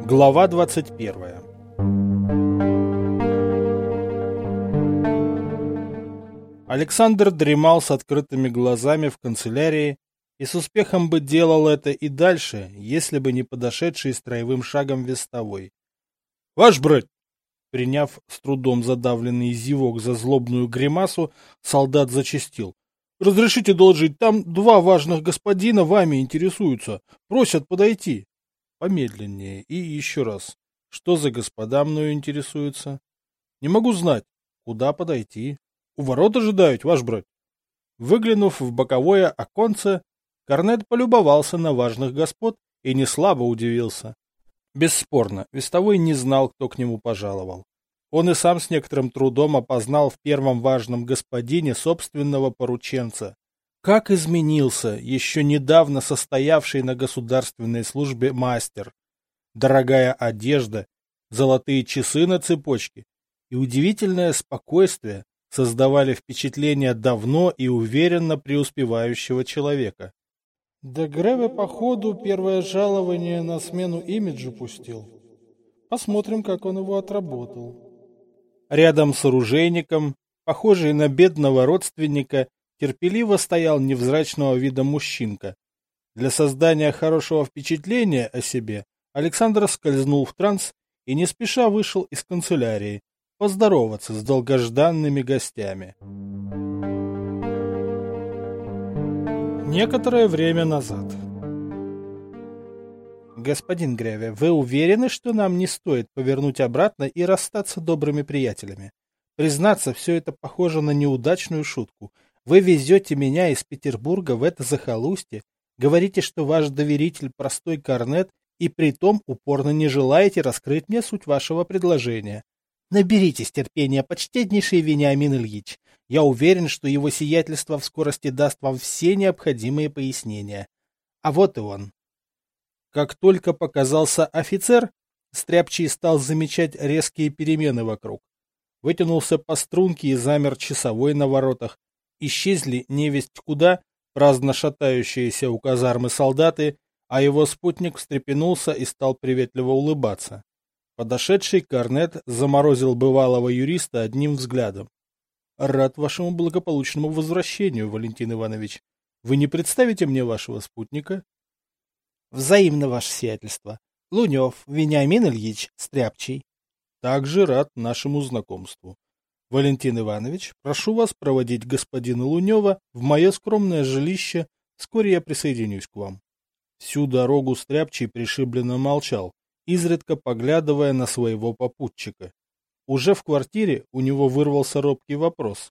Глава 21. Александр дремал с открытыми глазами в канцелярии и с успехом бы делал это и дальше, если бы не подошедший строевым шагом вестовой. — Ваш брат! Приняв с трудом задавленный зевок за злобную гримасу, солдат зачастил. — Разрешите доложить, там два важных господина вами интересуются, просят подойти. Помедленнее и еще раз. Что за господа мною интересуются? Не могу знать. Куда подойти? У ворот ожидают, ваш брат. Выглянув в боковое оконце, корнет полюбовался на важных господ и неслабо удивился. Бесспорно, вестовой не знал, кто к нему пожаловал. Он и сам с некоторым трудом опознал в первом важном господине собственного порученца. Как изменился еще недавно состоявший на государственной службе мастер. Дорогая одежда, золотые часы на цепочке и удивительное спокойствие создавали впечатление давно и уверенно преуспевающего человека. Да Греве, походу, первое жалование на смену имиджу пустил. Посмотрим, как он его отработал. Рядом с оружейником, похожий на бедного родственника, терпеливо стоял невзрачного вида мужчинка. Для создания хорошего впечатления о себе Александр скользнул в транс и не спеша вышел из канцелярии поздороваться с долгожданными гостями. Некоторое время назад. Господин Греве, вы уверены, что нам не стоит повернуть обратно и расстаться добрыми приятелями? Признаться, все это похоже на неудачную шутку. Вы везете меня из Петербурга в это захолустье, говорите, что ваш доверитель простой корнет, и притом упорно не желаете раскрыть мне суть вашего предложения. Наберитесь терпения, почтеннейший Вениамин Ильич. Я уверен, что его сиятельство в скорости даст вам все необходимые пояснения. А вот и он. Как только показался офицер, Стряпчий стал замечать резкие перемены вокруг. Вытянулся по струнке и замер часовой на воротах. Исчезли невесть куда праздно шатающиеся у казармы солдаты, а его спутник встрепенулся и стал приветливо улыбаться. Подошедший корнет заморозил бывалого юриста одним взглядом. — Рад вашему благополучному возвращению, Валентин Иванович. Вы не представите мне вашего спутника? — Взаимно, ваше сиятельство. Лунев Вениамин Ильич Стряпчий. — Также рад нашему знакомству. Валентин Иванович, прошу вас проводить господина Лунева в мое скромное жилище, вскоре я присоединюсь к вам. Всю дорогу Стряпчий пришибленно молчал, изредка поглядывая на своего попутчика. Уже в квартире у него вырвался робкий вопрос.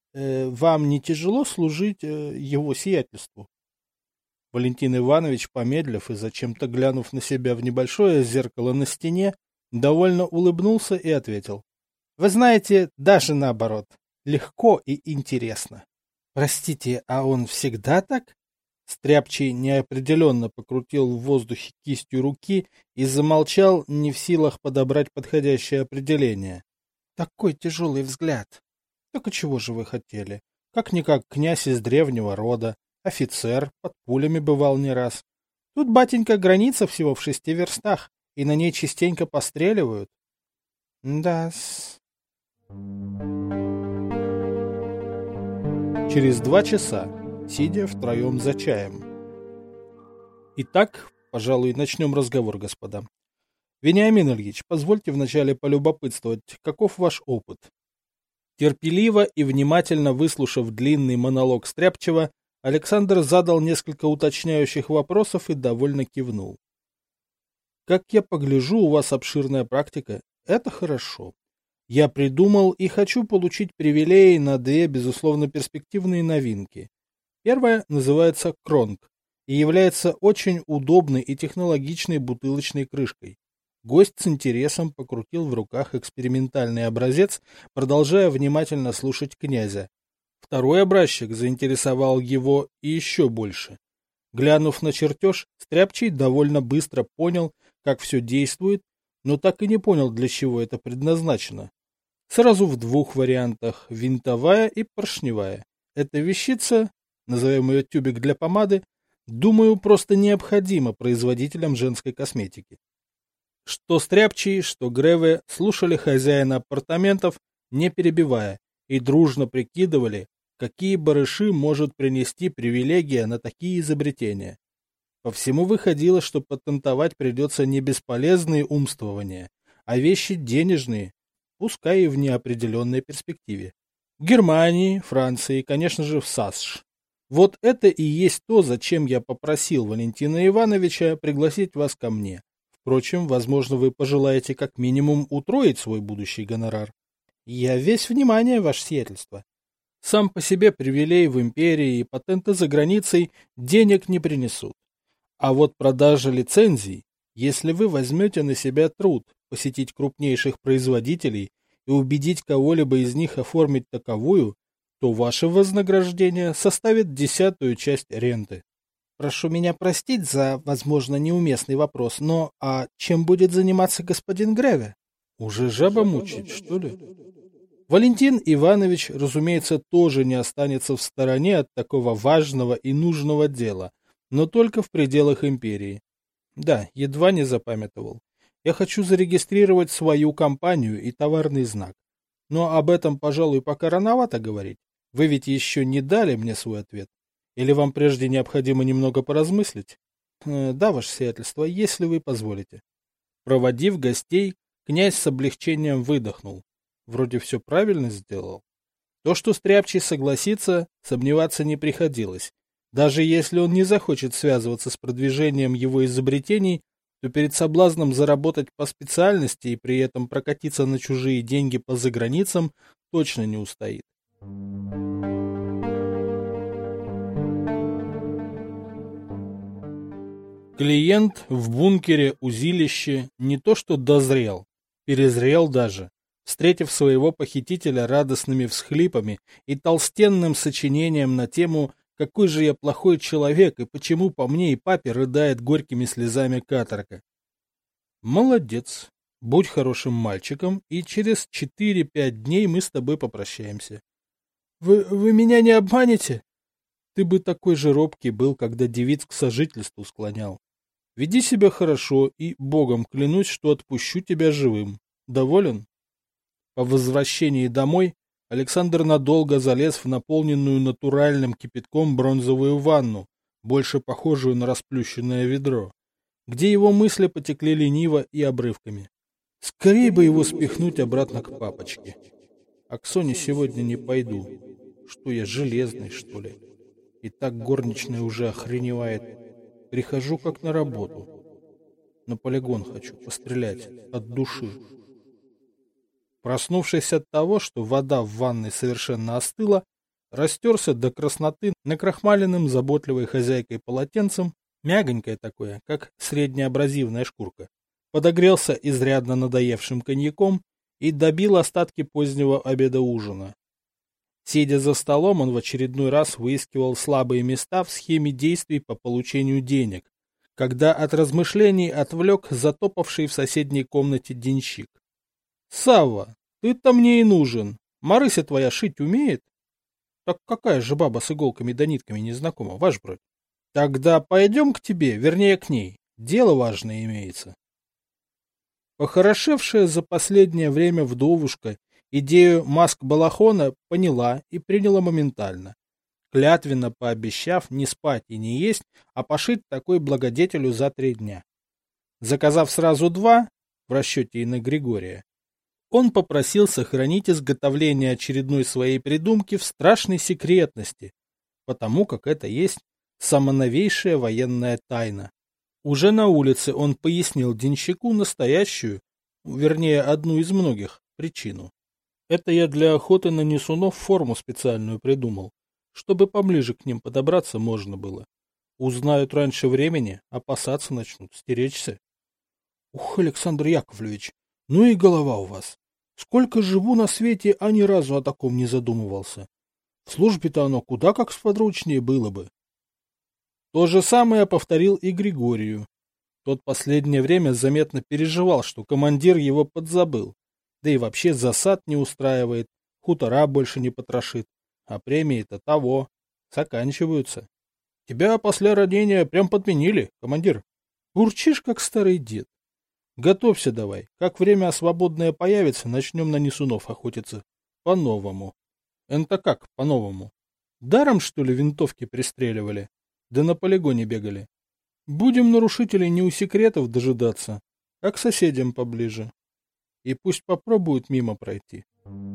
Вам не тяжело служить его сиятельству? Валентин Иванович, помедлив и зачем-то глянув на себя в небольшое зеркало на стене, довольно улыбнулся и ответил. Вы знаете, даже наоборот, легко и интересно. Простите, а он всегда так? Стряпчий неопределенно покрутил в воздухе кистью руки и замолчал, не в силах подобрать подходящее определение. Такой тяжелый взгляд. Так и чего же вы хотели? Как-никак князь из древнего рода, офицер, под пулями бывал не раз. Тут, батенька, граница всего в 6 верстах, и на ней частенько постреливают. Да-с. Через 2 часа, сидя втроем за чаем. Итак, пожалуй, начнем разговор, господа. Вениамин Ильич, позвольте вначале полюбопытствовать, каков ваш опыт? Терпеливо и внимательно выслушав длинный монолог Стряпчего, Александр задал несколько уточняющих вопросов и довольно кивнул. Как я погляжу, у вас обширная практика. Это хорошо. Я придумал и хочу получить привилеи на 2, безусловно, перспективные новинки. Первая называется Кронг и является очень удобной и технологичной бутылочной крышкой. Гость с интересом покрутил в руках экспериментальный образец, продолжая внимательно слушать князя. Второй образчик заинтересовал его и еще больше. Глянув на чертеж, Стряпчий довольно быстро понял, как все действует, но так и не понял, для чего это предназначено. Сразу в 2 вариантах – винтовая и поршневая. Эта вещица, назовем ее тюбик для помады, думаю, просто необходима производителям женской косметики. Что Стряпчий, что Греве слушали хозяина апартаментов, не перебивая, и дружно прикидывали, какие барыши может принести привилегия на такие изобретения. По всему выходило, что патентовать придется не бесполезные умствования, а вещи денежные, пускай и в неопределенной перспективе. В Германии, Франции, конечно же, в САСШ. Вот это и есть то, зачем я попросил Валентина Ивановича пригласить вас ко мне. Впрочем, возможно, вы пожелаете как минимум утроить свой будущий гонорар. Я весь внимание, ваше сиятельство. Сам по себе привилей в империи и патенты за границей денег не принесут. А вот продажа лицензий, если вы возьмете на себя труд посетить крупнейших производителей и убедить кого-либо из них оформить таковую, то ваше вознаграждение составит 10-ю часть ренты. Прошу меня простить за, возможно, неуместный вопрос, но чем будет заниматься господин Греве? Уже жаба мучить, что ли? Валентин Иванович, разумеется, тоже не останется в стороне от такого важного и нужного дела, но только в пределах империи. Да, едва не запамятовал. Я хочу зарегистрировать свою компанию и товарный знак. Но об этом, пожалуй, пока рановато говорить. Вы ведь еще не дали мне свой ответ. Или вам прежде необходимо немного поразмыслить? Да, ваше сиятельство, если вы позволите. Проводив гостей, князь с облегчением выдохнул. Вроде все правильно сделал. То, что Стряпчий согласится, сомневаться не приходилось. Даже если он не захочет связываться с продвижением его изобретений, то перед соблазном заработать по специальности и при этом прокатиться на чужие деньги по заграницам точно не устоит. Клиент в бункере узилище не то что дозрел, перезрел даже, встретив своего похитителя радостными всхлипами и толстенным сочинением на тему «Какой же я плохой человек и почему по мне и папе рыдает горькими слезами каторга». Молодец, будь хорошим мальчиком, и через 4-5 дней мы с тобой попрощаемся. Вы меня не обманете? Ты бы такой же робкий был, когда девиц к сожительству склонял. Веди себя хорошо и, богом клянусь, что отпущу тебя живым. Доволен? По возвращении домой Александр надолго залез в наполненную натуральным кипятком бронзовую ванну, больше похожую на расплющенное ведро, где его мысли потекли лениво и обрывками. Скорее бы его спихнуть обратно к папочке. А к Соне сегодня не пойду. Что я, железный, что ли? И так горничная уже охреневает. Прихожу как на работу. На полигон хочу пострелять от души. Проснувшись от того, что вода в ванной совершенно остыла, растерся до красноты накрахмаленным заботливой хозяйкой полотенцем, мягонькое такое, как среднеабразивная шкурка, подогрелся изрядно надоевшим коньяком и добил остатки позднего обеда-ужина. Сидя за столом, он в очередной раз выискивал слабые места в схеме действий по получению денег, когда от размышлений отвлек затопавший в соседней комнате денщик. — Савва, ты-то мне и нужен. Марыся твоя шить умеет? — Так какая же баба с иголками да нитками не знакома, ваш брат? — Тогда пойдем к тебе, вернее к ней. Дело важное имеется. Похорошевшая за последнее время вдовушка идею маск-балахона поняла и приняла моментально, клятвенно пообещав не спать и не есть, а пошить такой благодетелю за 3 дня. Заказав сразу 2, в расчете и на Григория, он попросил сохранить изготовление очередной своей придумки в страшной секретности, потому как это есть самоновейшая военная тайна. Уже на улице он пояснил денщику настоящую, вернее, одну из многих, причину. Это я для охоты на несунов форму специальную придумал, чтобы поближе к ним подобраться можно было. Узнают раньше времени, опасаться начнут, стеречься. Ух, Александр Яковлевич, ну и голова у вас. Сколько живу на свете, а ни разу о таком не задумывался. В службе-то оно куда как сподручнее было бы. То же самое повторил и Григорию. Тот последнее время заметно переживал, что командир его подзабыл. Да и вообще засад не устраивает, хутора больше не потрошит. А премии-то того, заканчиваются. Тебя после ранения прям подменили, командир. Бурчишь, как старый дед. Готовься давай. Как время свободное появится, начнем на несунов охотиться. По-новому. Это как по-новому? Даром, что ли, винтовки пристреливали? Да на полигоне бегали. Будем нарушителей не у секретов дожидаться, а к соседям поближе. И пусть попробуют мимо пройти.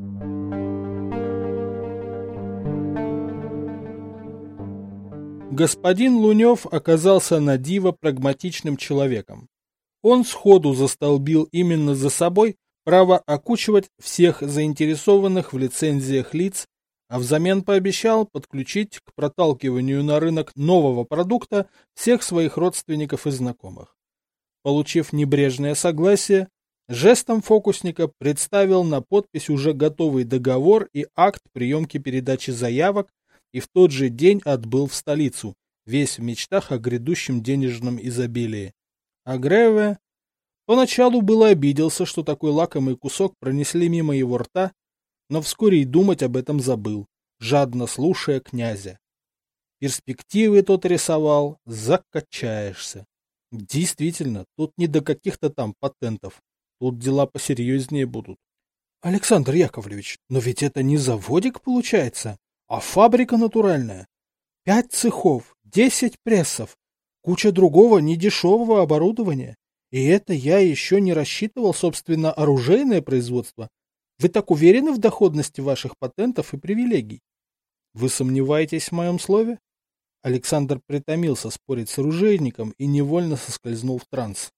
Господин Лунев оказался на диво прагматичным человеком. Он сходу застолбил именно за собой право окучивать всех заинтересованных в лицензиях лиц, а взамен пообещал подключить к проталкиванию на рынок нового продукта всех своих родственников и знакомых. Получив небрежное согласие, жестом фокусника представил на подпись уже готовый договор и акт приемки передачи заявок и в тот же день отбыл в столицу, весь в мечтах о грядущем денежном изобилии. А Греве поначалу было обиделся, что такой лакомый кусок пронесли мимо его рта, но вскоре и думать об этом забыл, жадно слушая князя. Перспективы тот рисовал, закачаешься. Действительно, тут не до каких-то там патентов, тут дела посерьезнее будут. Александр Яковлевич, но ведь это не заводик получается, а фабрика натуральная. 5 цехов, 10 прессов, куча другого недешевого оборудования. И это я еще не рассчитывал, собственно, оружейное производство. Вы так уверены в доходности ваших патентов и привилегий? Вы сомневаетесь в моем слове? Александр притомился спорить с оружейником и невольно соскользнул в транс.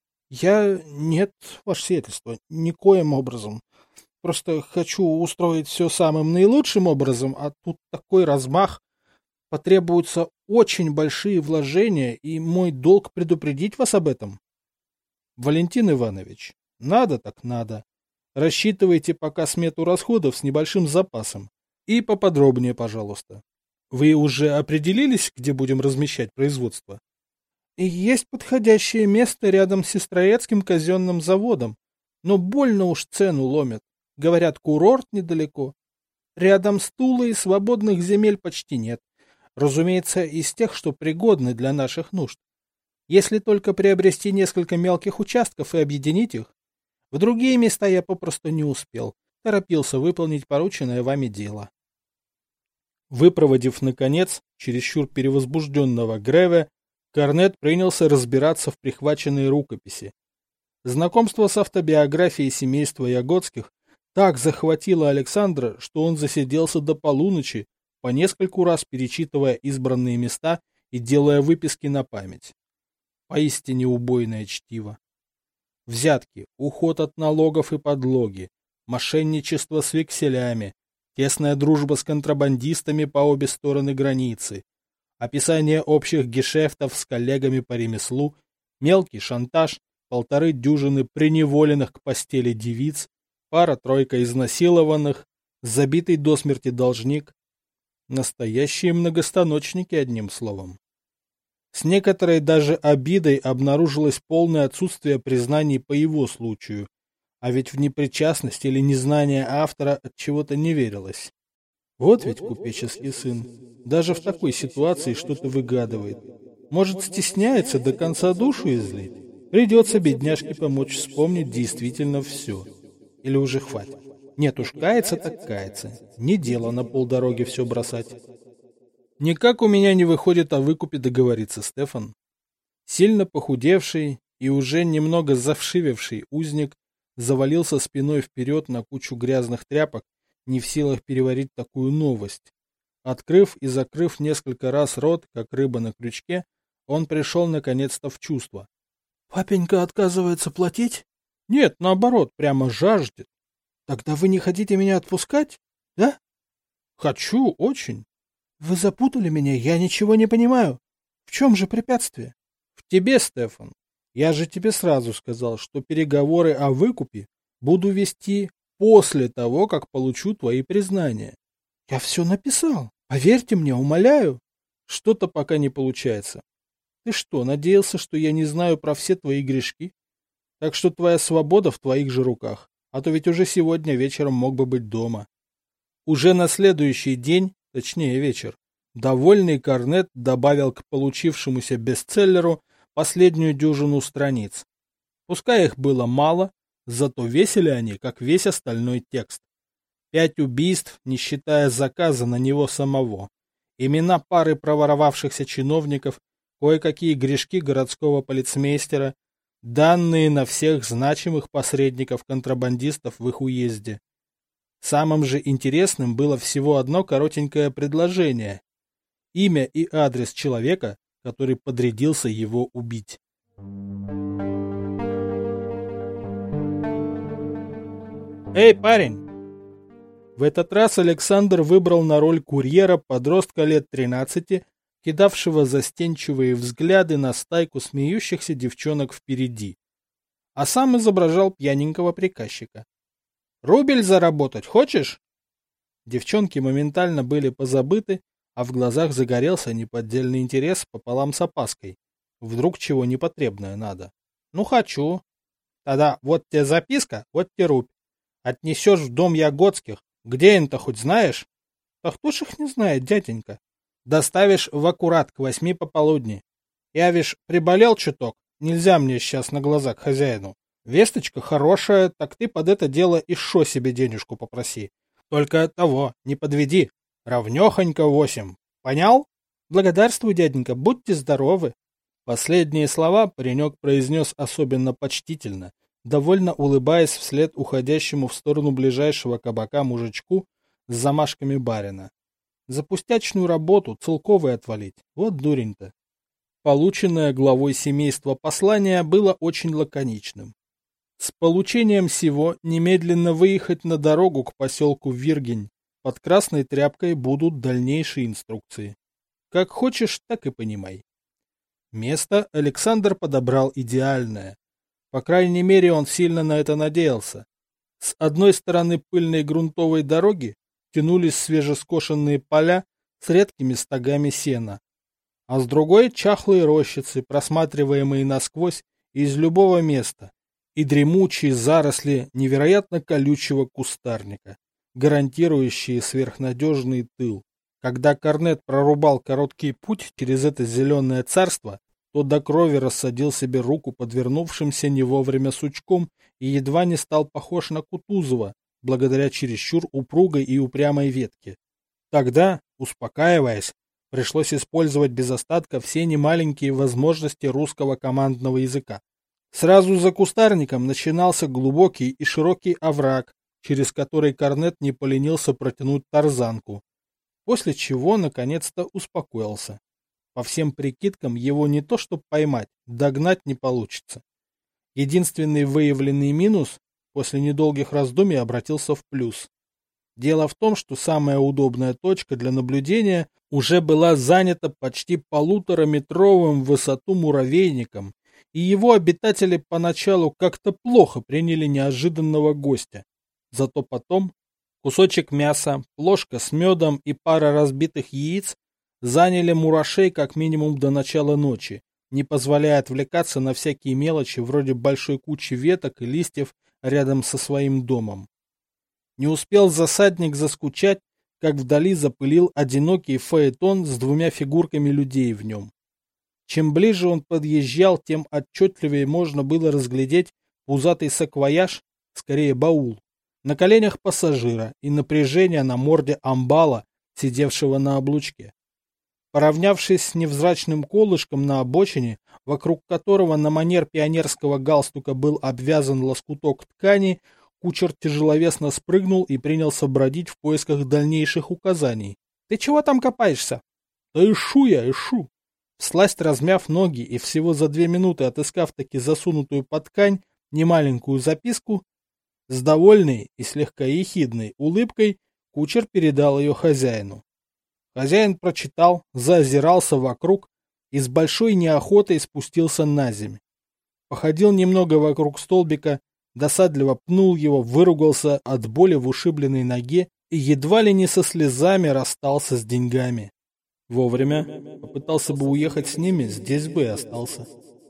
Нет, ваше сиятельство, никоим образом. Просто хочу устроить все самым наилучшим образом, а тут такой размах. Потребуются очень большие вложения, и мой долг предупредить вас об этом. Валентин Иванович, надо так надо. Рассчитывайте пока смету расходов с небольшим запасом. И поподробнее, пожалуйста. Вы уже определились, где будем размещать производство? Есть подходящее место рядом с Сестроецким казенным заводом, но больно уж цену ломят. Говорят, курорт недалеко. Рядом с Тулой свободных земель почти нет. Разумеется, из тех, что пригодны для наших нужд. Если только приобрести несколько мелких участков и объединить их. В другие места я попросту не успел. Торопился выполнить порученное вами дело. Выпроводив, наконец, чересчур перевозбужденного Греве, Корнет принялся разбираться в прихваченной рукописи. Знакомство с автобиографией семейства Ягодских так захватило Александра, что он засиделся до полуночи, по нескольку раз перечитывая избранные места и делая выписки на память. Поистине убойное чтиво. Взятки, уход от налогов и подлоги, мошенничество с векселями, тесная дружба с контрабандистами по обе стороны границы, описание общих гешефтов с коллегами по ремеслу, мелкий шантаж, 1,5 дюжины приневоленных к постели девиц, пара-тройка изнасилованных, забитый до смерти должник. Настоящие многостаночники, одним словом. С некоторой даже обидой обнаружилось полное отсутствие признаний по его случаю, а ведь в непричастность или незнание автора от чего-то не верилось. Вот ведь купеческий сын, даже в такой ситуации что-то выгадывает. Может, стесняется до конца душу излить? Придется бедняжке помочь вспомнить действительно все. Или уже хватит? Нет уж, кается так кается. Не дело на полдороги все бросать. Никак у меня не выходит о выкупе договориться, Стефан. Сильно похудевший и уже немного завшивевший узник завалился спиной вперед на кучу грязных тряпок, не в силах переварить такую новость. Открыв и закрыв несколько раз рот, как рыба на крючке, он пришел наконец-то в чувство. «Папенька отказывается платить?» «Нет, наоборот, прямо жаждет». «Тогда вы не хотите меня отпускать, да?» «Хочу, очень». «Вы запутали меня, я ничего не понимаю. В чем же препятствие?» «В тебе, Стефан. Я же тебе сразу сказал, что переговоры о выкупе буду вести после того, как получу твои признания». «Я все написал. Поверьте мне, умоляю». «Что-то пока не получается. Ты что, надеялся, что я не знаю про все твои грешки? Так что твоя свобода в твоих же руках, а то ведь уже сегодня вечером мог бы быть дома». Уже на следующий день, точнее вечер, довольный Корнет добавил к получившемуся бестселлеру последнюю дюжину страниц. Пускай их было мало, зато весили они, как весь остальной текст. 5 убийств, не считая заказа на него самого. Имена пары проворовавшихся чиновников, кое-какие грешки городского полицмейстера, данные на всех значимых посредников-контрабандистов в их уезде. Самым же интересным было всего одно коротенькое предложение. Имя и адрес человека, который подрядился его убить. «Эй, парень!» В этот раз Александр выбрал на роль курьера подростка лет 13, кидавшего застенчивые взгляды на стайку смеющихся девчонок впереди, а сам изображал пьяненького приказчика. «Рубль заработать хочешь?» Девчонки моментально были позабыты, а в глазах загорелся неподдельный интерес пополам с опаской. Вдруг чего непотребное надо. «Ну, хочу». «Тогда вот тебе записка, вот тебе рубь. Отнесешь в дом Ягодских. Где он-то хоть знаешь?» «Да кто ж их не знает, дяденька?» «Доставишь в аккурат к 8 пополудни. Я, вишь, приболел чуток. Нельзя мне сейчас на глаза к хозяину. Весточка хорошая, так ты под это дело и шо себе денежку попроси. Только того, не подведи. Равнёхонько 8. Понял?» «Благодарствую, дяденька, будьте здоровы». Последние слова паренек произнес особенно почтительно, довольно улыбаясь вслед уходящему в сторону ближайшего кабака мужичку с замашками барина. За пустячную работу целковый отвалить. Вот дурень-то. Полученное главой семейства послание было очень лаконичным. С получением сего немедленно выехать на дорогу к поселку Виргень. Под красной тряпкой будут дальнейшие инструкции. Как хочешь, так и понимай. Место Александр подобрал идеальное. По крайней мере, он сильно на это надеялся. С одной стороны пыльной грунтовой дороги тянулись свежескошенные поля с редкими стогами сена, а с другой чахлые рощицы, просматриваемые насквозь из любого места, и дремучие заросли невероятно колючего кустарника, гарантирующие сверхнадежный тыл. Когда Корнет прорубал короткий путь через это зеленое царство, то до крови рассадил себе руку подвернувшимся не вовремя сучком и едва не стал похож на Кутузова, благодаря чересчур упругой и упрямой ветке. Тогда, успокаиваясь, пришлось использовать без остатка все немаленькие возможности русского командного языка. Сразу за кустарником начинался глубокий и широкий овраг, через который Корнет не поленился протянуть тарзанку, после чего наконец-то успокоился. По всем прикидкам, его не то что поймать, догнать не получится. Единственный выявленный минус после недолгих раздумий обратился в плюс. Дело в том, что самая удобная точка для наблюдения уже была занята почти 1,5-метровым в высоту муравейником, и его обитатели поначалу как-то плохо приняли неожиданного гостя. Зато потом кусочек мяса, плошка с медом и пара разбитых яиц заняли мурашей как минимум до начала ночи, не позволяя отвлекаться на всякие мелочи вроде большой кучи веток и листьев рядом со своим домом. Не успел засадник заскучать, как вдали запылил одинокий фаэтон с 2 фигурками людей в нем. Чем ближе он подъезжал, тем отчетливее можно было разглядеть пузатый саквояж, скорее баул, на коленях пассажира и напряжение на морде амбала, сидевшего на облучке. Поравнявшись с невзрачным колышком на обочине, вокруг которого на манер пионерского галстука был обвязан лоскуток ткани, кучер тяжеловесно спрыгнул и принялся бродить в поисках дальнейших указаний. «Ты чего там копаешься?» «Да ишу я, ишу!» Всласть размяв ноги и всего за 2 минуты отыскав таки засунутую под ткань немаленькую записку, с довольной и слегка ехидной улыбкой кучер передал ее хозяину. Хозяин прочитал, заозирался вокруг и с большой неохотой спустился на земь. Походил немного вокруг столбика, досадливо пнул его, выругался от боли в ушибленной ноге и едва ли не со слезами расстался с деньгами. Вовремя попытался бы уехать с ними, здесь бы и остался.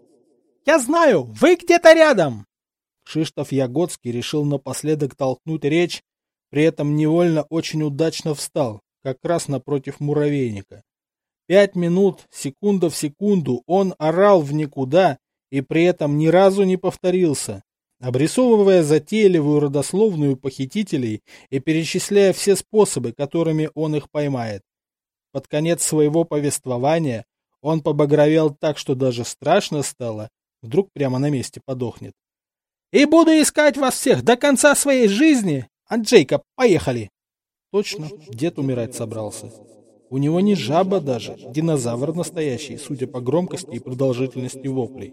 «Я знаю, вы где-то рядом!» Кшиштоф Ягодский решил напоследок толкнуть речь, при этом невольно очень удачно встал, как раз напротив муравейника. 5 минут, секунда в секунду, он орал в никуда и при этом ни разу не повторился, обрисовывая затейливую родословную похитителей и перечисляя все способы, которыми он их поймает. Под конец своего повествования он побагровел так, что даже страшно стало, вдруг прямо на месте подохнет. «И буду искать вас всех до конца своей жизни! А, Джейкоб, поехали!» Точно, дед умирать собрался. У него не жаба даже, динозавр настоящий, судя по громкости и продолжительности воплей.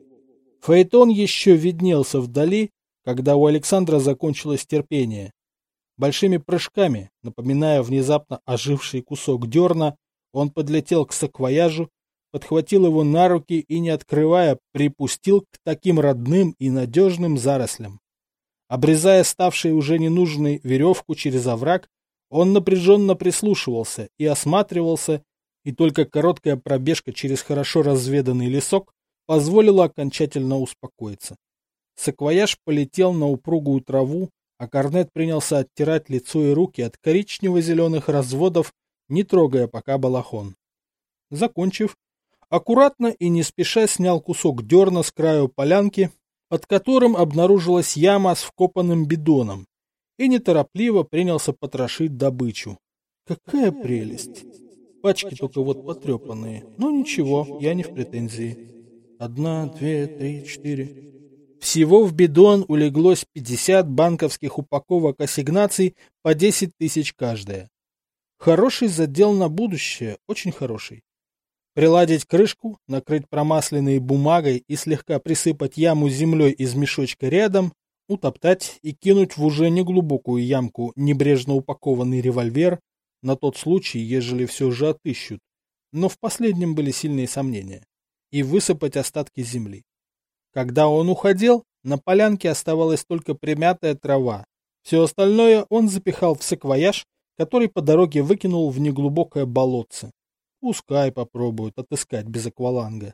Фаэтон еще виднелся вдали, когда у Александра закончилось терпение. Большими прыжками, напоминая внезапно оживший кусок дерна, он подлетел к саквояжу, подхватил его на руки и, не открывая, припустил к таким родным и надежным зарослям. Обрезая ставшей уже ненужной веревку через овраг, он напряженно прислушивался и осматривался, и только короткая пробежка через хорошо разведанный лесок позволила окончательно успокоиться. Саквояж полетел на упругую траву, а Корнет принялся оттирать лицо и руки от коричнево-зеленых разводов, не трогая пока балахон. Закончив, аккуратно и не спеша снял кусок дерна с краю полянки, под которым обнаружилась яма с вкопанным бидоном, и неторопливо принялся потрошить добычу. Какая прелесть! Пачки только вот потрепанные, но ничего, я не в претензии. 1, 2, 3, 4. Всего в бидон улеглось 50 банковских упаковок ассигнаций по 10 тысяч каждая. Хороший задел на будущее, очень хороший. Приладить крышку, накрыть промасленной бумагой и слегка присыпать яму землей из мешочка рядом, утоптать и кинуть в уже неглубокую ямку небрежно упакованный револьвер на тот случай, ежели все же отыщут, но в последнем были сильные сомнения, и высыпать остатки земли. Когда он уходил, на полянке оставалась только примятая трава. Все остальное он запихал в саквояж, который по дороге выкинул в неглубокое болотце. Пускай попробуют отыскать без акваланга.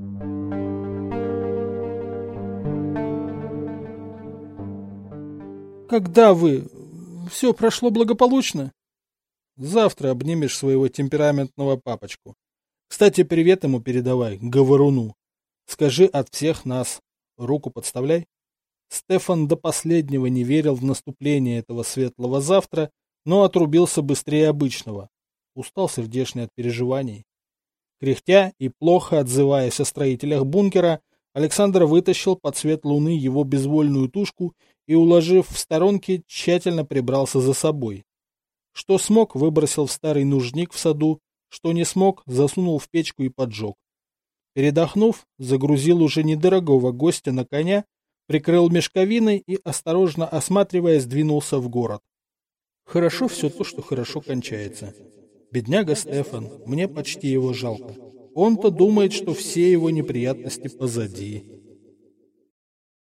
Когда вы... Все прошло благополучно? Завтра обнимешь своего темпераментного папочку. Кстати, привет ему передавай, говоруну. Скажи от всех нас. Руку подставляй. Стефан до последнего не верил в наступление этого светлого завтра, но отрубился быстрее обычного. Устал сердешный от переживаний. Кряхтя и плохо отзываясь о строителях бункера, Александр вытащил под свет луны его безвольную тушку и, уложив в сторонке, тщательно прибрался за собой. Что смог, выбросил в старый нужник в саду, что не смог, засунул в печку и поджег. Передохнув, загрузил уже недорогого гостя на коня, прикрыл мешковиной и, осторожно осматриваясь, двинулся в город. Хорошо все то, что хорошо кончается. Бедняга Стефан, мне почти его жалко. Он-то думает, что все его неприятности позади.